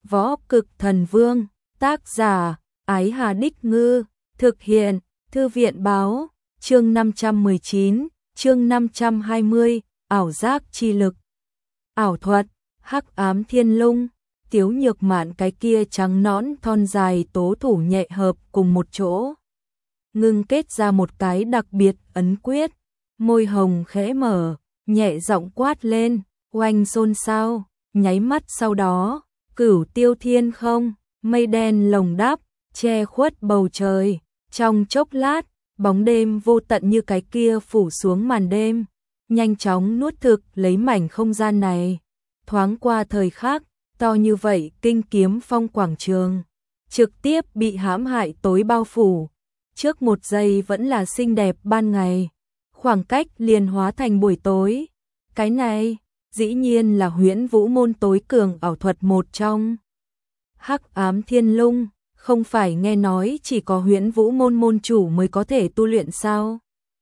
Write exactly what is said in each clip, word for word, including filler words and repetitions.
Võ Cực Thần Vương, tác giả, Ái Hà Đích Ngư, thực hiện, Thư viện Báo, chương năm trăm mười chín, chương năm trăm hai mươi, ảo giác chi lực. Ảo thuật, Hắc Ám Thiên Lung, Tiếu Nhược Mạn cái kia trắng nõn thon dài tố thủ nhẹ hợp cùng một chỗ. Ngưng kết ra một cái đặc biệt ấn quyết, môi hồng khẽ mở, nhẹ giọng quát lên, oanh xôn xao, nháy mắt sau đó, cửu tiêu thiên không, mây đen lồng đắp, che khuất bầu trời, trong chốc lát, bóng đêm vô tận như cái kia phủ xuống màn đêm, nhanh chóng nuốt thực lấy mảnh không gian này. Thoáng qua thời khắc, to như vậy kinh kiếm phong quảng trường, trực tiếp bị hãm hại tối bao phủ, trước một giây vẫn là xinh đẹp ban ngày, khoảng cách liền hóa thành buổi tối. Cái này, dĩ nhiên là Huyễn Vũ môn tối cường ảo thuật một trong. Hắc Ám Thiên Lung, không phải nghe nói chỉ có Huyễn Vũ môn môn chủ mới có thể tu luyện sao?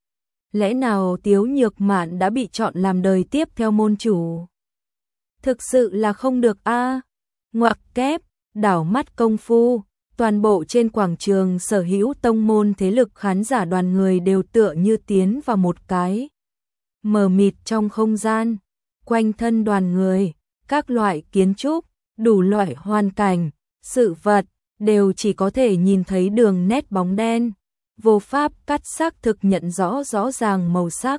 Lẽ nào Tiếu Nhược Mạn đã bị chọn làm đời tiếp theo môn chủ? Thực sự là không được a. À. Ngoặc kép, đảo mắt công phu, toàn bộ trên quảng trường sở hữu tông môn thế lực khán giả đoàn người đều tựa như tiến vào một cái mờ mịt trong không gian, quanh thân đoàn người, các loại kiến trúc, đủ loại hoàn cảnh, sự vật, đều chỉ có thể nhìn thấy đường nét bóng đen, vô pháp cắt xác thực nhận rõ rõ ràng màu sắc,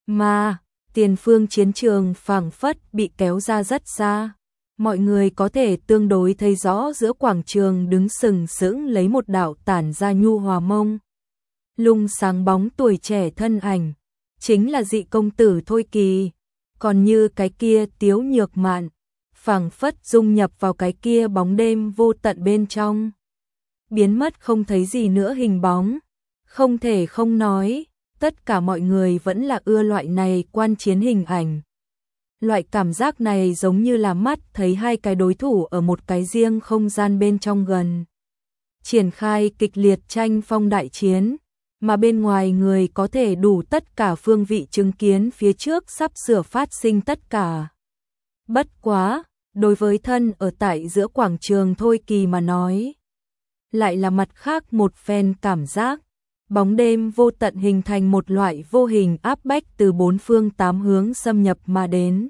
mà tiền phương chiến trường phảng phất bị kéo ra rất xa. Mọi người có thể tương đối thấy rõ giữa quảng trường đứng sừng sững lấy một đạo tản ra nhu hòa mông lung sáng bóng tuổi trẻ thân ảnh, chính là dị công tử Thôi Kỳ. Còn như cái kia Tiếu Nhược Mạn, phảng phất dung nhập vào cái kia bóng đêm vô tận bên trong, biến mất không thấy gì nữa hình bóng. Không thể không nói, tất cả mọi người vẫn là ưa loại này quan chiến hình ảnh. Loại cảm giác này giống như là mắt thấy hai cái đối thủ ở một cái riêng không gian bên trong gần triển khai kịch liệt tranh phong đại chiến, mà bên ngoài người có thể đủ tất cả phương vị chứng kiến phía trước sắp sửa phát sinh tất cả. Bất quá, đối với thân ở tại giữa quảng trường Thôi Kỳ mà nói, lại là mặt khác một phen cảm giác. Bóng đêm vô tận hình thành một loại vô hình áp bách từ bốn phương tám hướng xâm nhập mà đến.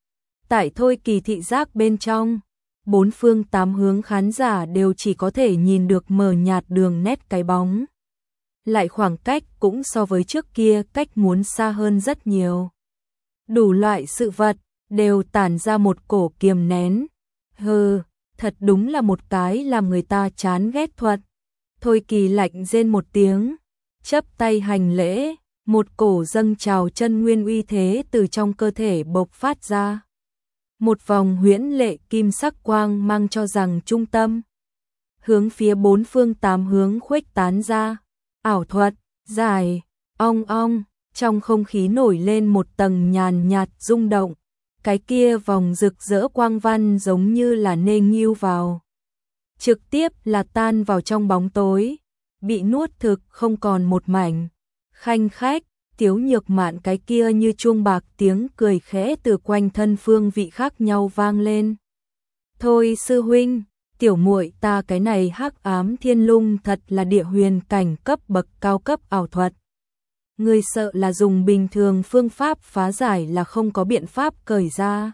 Tại Thôi Kỳ thị giác bên trong, bốn phương tám hướng khán giả đều chỉ có thể nhìn được mờ nhạt đường nét cái bóng. Lại khoảng cách cũng so với trước kia cách muốn xa hơn rất nhiều. Đủ loại sự vật đều tản ra một cổ kiềm nén. Hừ, thật đúng là một cái làm người ta chán ghét thuật. Thôi Kỳ lạnh rên một tiếng, chắp tay hành lễ, một cổ dâng trào chân nguyên uy thế từ trong cơ thể bộc phát ra. Một vòng huyễn lệ kim sắc quang mang cho rằng trung tâm, hướng phía bốn phương tám hướng khuếch tán ra. Ảo thuật, dài, ong ong, trong không khí nổi lên một tầng nhàn nhạt rung động, cái kia vòng rực rỡ quang văn giống như là nê nghiêu vào, trực tiếp là tan vào trong bóng tối, bị nuốt thực không còn một mảnh. Khanh khách, Tiếu Nhược Mạn cái kia như chuông bạc tiếng cười khẽ từ quanh thân phương vị khác nhau vang lên. Thôi sư huynh, tiểu muội ta cái này Hắc Ám Thiên Lung thật là địa huyền cảnh cấp bậc cao cấp ảo thuật. Người sợ là dùng bình thường phương pháp phá giải là không có biện pháp cởi ra.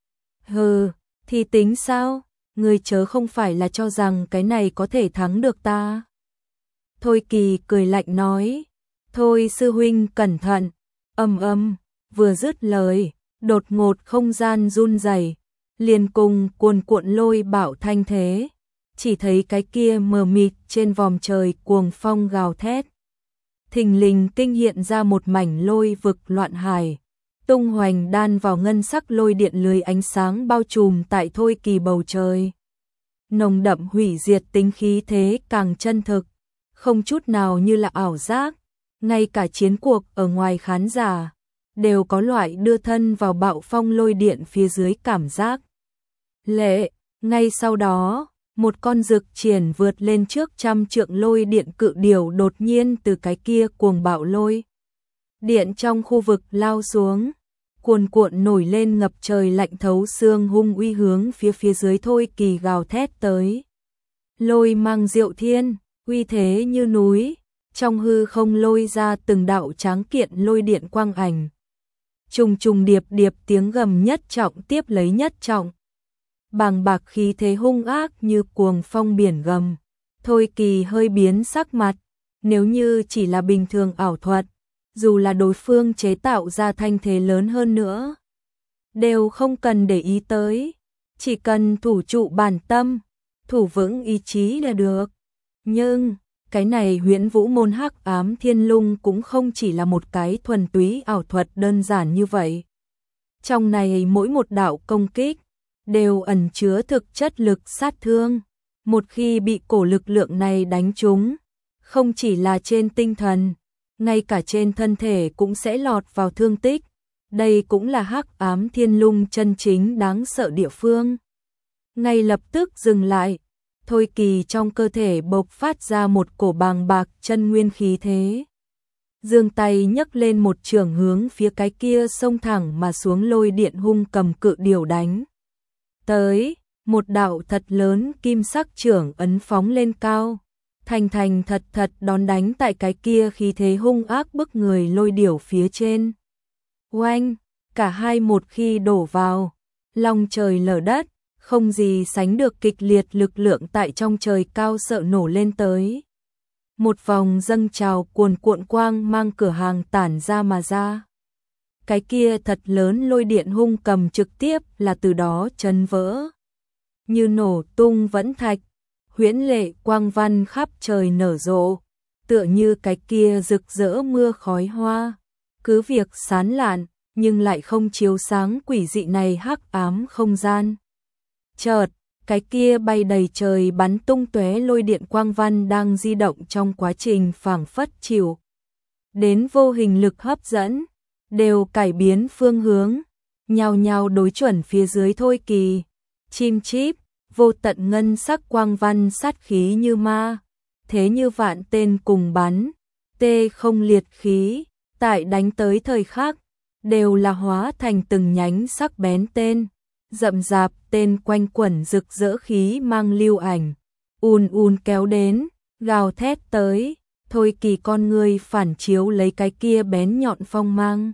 Hừ, thì tính sao, người chớ không phải là cho rằng cái này có thể thắng được ta. Thôi Kỳ cười lạnh nói, thôi sư huynh cẩn thận, ầm ầm, vừa dứt lời, đột ngột không gian run rẩy, liền cùng cuồn cuộn lôi bạo thanh thế, chỉ thấy cái kia mờ mịt trên vòm trời cuồng phong gào thét. Thình lình kinh hiện ra một mảnh lôi vực loạn hải, tung hoành đan vào ngân sắc lôi điện lưới ánh sáng bao trùm tại Thôi Kỳ bầu trời. Nồng đậm hủy diệt tính khí thế càng chân thực, không chút nào như là ảo giác, ngay cả chiến cuộc ở ngoài khán giả đều có loại đưa thân vào bạo phong lôi điện phía dưới cảm giác. Lệ, ngay sau đó, một con rực triển vượt lên trước trăm trượng lôi điện cự điểu đột nhiên từ cái kia cuồng bạo lôi điện trong khu vực lao xuống, cuồn cuộn nổi lên ngập trời lạnh thấu xương hung uy hướng phía phía dưới Thôi Kỳ gào thét tới. Lôi mang diệu thiên, uy thế như núi, trong hư không lôi ra từng đạo tráng kiện lôi điện quang ảnh. Trùng trùng điệp điệp tiếng gầm nhất trọng tiếp lấy nhất trọng. Bàng bạc khí thế hung ác như cuồng phong biển gầm. Thôi Kỳ hơi biến sắc mặt, nếu như chỉ là bình thường ảo thuật, dù là đối phương chế tạo ra thanh thế lớn hơn nữa, đều không cần để ý tới, chỉ cần thủ trụ bản tâm, thủ vững ý chí là được. Nhưng, cái này Huyễn Vũ môn Hắc Ám Thiên Lung cũng không chỉ là một cái thuần túy ảo thuật đơn giản như vậy. Trong này mỗi một đạo công kích đều ẩn chứa thực chất lực sát thương. Một khi bị cổ lực lượng này đánh trúng, không chỉ là trên tinh thần, ngay cả trên thân thể cũng sẽ lọt vào thương tích. Đây cũng là Hắc Ám Thiên Lung chân chính đáng sợ địa phương. Ngay lập tức dừng lại, Thôi Kỳ trong cơ thể bộc phát ra một cổ bàng bạc chân nguyên khí thế. Giương tay nhấc lên một trường hướng phía cái kia xông thẳng mà xuống lôi điện hung cầm cự điểu đánh tới. Một đạo thật lớn kim sắc trưởng ấn phóng lên cao, thành thành thật thật đón đánh tại cái kia khí thế hung ác bức người lôi điểu phía trên. Oanh, cả hai một khi đổ vào, long trời lở đất, không gì sánh được kịch liệt lực lượng tại trong trời cao sợ nổ lên tới. Một vòng dâng trào cuồn cuộn quang mang cửa hàng tản ra mà ra. Cái kia thật lớn lôi điện hung cầm trực tiếp là từ đó chấn vỡ. Như nổ tung vẫn thạch, huyễn lệ quang văn khắp trời nở rộ, tựa như cái kia rực rỡ mưa khói hoa. Cứ việc sán lạn, nhưng lại không chiếu sáng quỷ dị này hắc ám không gian. Chợt, cái kia bay đầy trời bắn tung tóe lôi điện quang văn đang di động trong quá trình phảng phất chịu đến vô hình lực hấp dẫn, đều cải biến phương hướng, nhao nhao đối chuẩn phía dưới Thôi Kỳ. Chim chíp, vô tận ngân sắc quang văn sát khí như ma, thế như vạn tên cùng bắn, tê không liệt khí, tại đánh tới thời khắc, đều là hóa thành từng nhánh sắc bén tên, rậm rạp tên quanh quẩn rực rỡ khí mang lưu ảnh, ùn ùn kéo đến, gào thét tới. Thôi Kỳ con người phản chiếu lấy cái kia bén nhọn phong mang.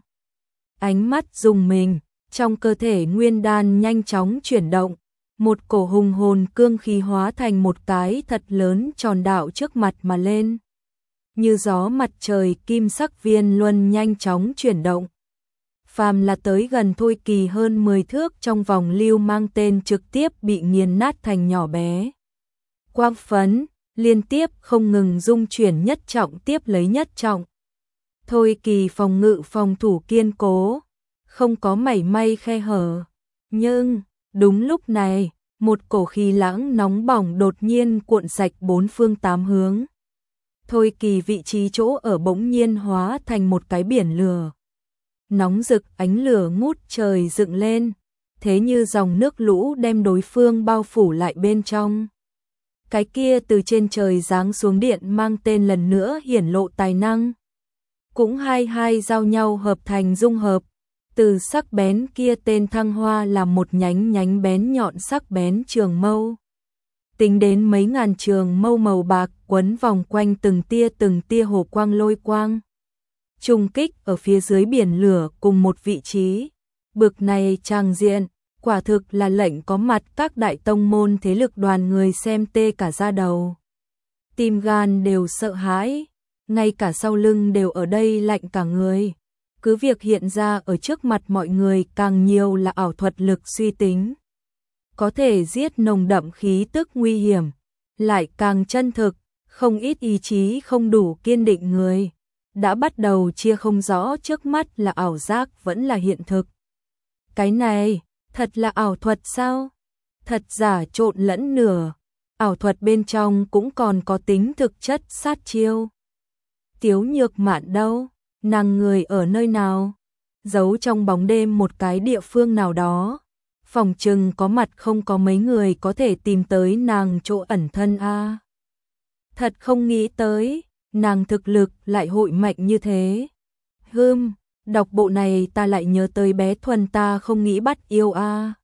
Ánh mắt rùng mình, trong cơ thể nguyên đan nhanh chóng chuyển động, một cổ hùng hồn cương khí hóa thành một cái thật lớn tròn đạo trước mặt mà lên. Như gió mặt trời kim sắc viên luân nhanh chóng chuyển động. Phàm là tới gần Thôi Kỳ hơn mười thước trong vòng lưu mang tên trực tiếp bị nghiền nát thành nhỏ bé. Quang phấn, liên tiếp không ngừng dung chuyển nhất trọng tiếp lấy nhất trọng. Thôi Kỳ phòng ngự phòng thủ kiên cố, không có mảy may khe hở. Nhưng, đúng lúc này, một cổ khí lãng nóng bỏng đột nhiên cuộn sạch bốn phương tám hướng. Thôi Kỳ vị trí chỗ ở bỗng nhiên hóa thành một cái biển lửa. Nóng rực ánh lửa ngút trời dựng lên, thế như dòng nước lũ đem đối phương bao phủ lại bên trong. Cái kia từ trên trời giáng xuống điện mang tên lần nữa hiển lộ tài năng. Cũng hai hai giao nhau hợp thành dung hợp, từ sắc bén kia tên thăng hoa làm một nhánh nhánh bén nhọn sắc bén trường mâu. Tính đến mấy ngàn trường mâu màu bạc quấn vòng quanh từng tia từng tia hồ quang lôi quang. Trùng kích ở phía dưới biển lửa cùng một vị trí. Bực này tràng diện, quả thực là lệnh có mặt các đại tông môn thế lực đoàn người xem tê cả da đầu. Tim gan đều sợ hãi, ngay cả sau lưng đều ở đây lạnh cả người. Cứ việc hiện ra ở trước mặt mọi người càng nhiều là ảo thuật lực suy tính. Có thể giết nồng đậm khí tức nguy hiểm, lại càng chân thực, không ít ý chí không đủ kiên định người. Đã bắt đầu chia không rõ trước mắt là ảo giác vẫn là hiện thực. Cái này, thật là ảo thuật sao? Thật giả trộn lẫn nửa, ảo thuật bên trong cũng còn có tính thực chất sát chiêu. Tiếu Nhược Mạn đâu? Nàng người ở nơi nào? Giấu trong bóng đêm một cái địa phương nào đó. Phòng trừng có mặt không có mấy người có thể tìm tới nàng chỗ ẩn thân a. Thật không nghĩ tới, nàng thực lực lại hội mạnh như thế. Hừm, Đọc bộ này ta lại nhớ tới bé Thuần ta không nghĩ bắt yêu a.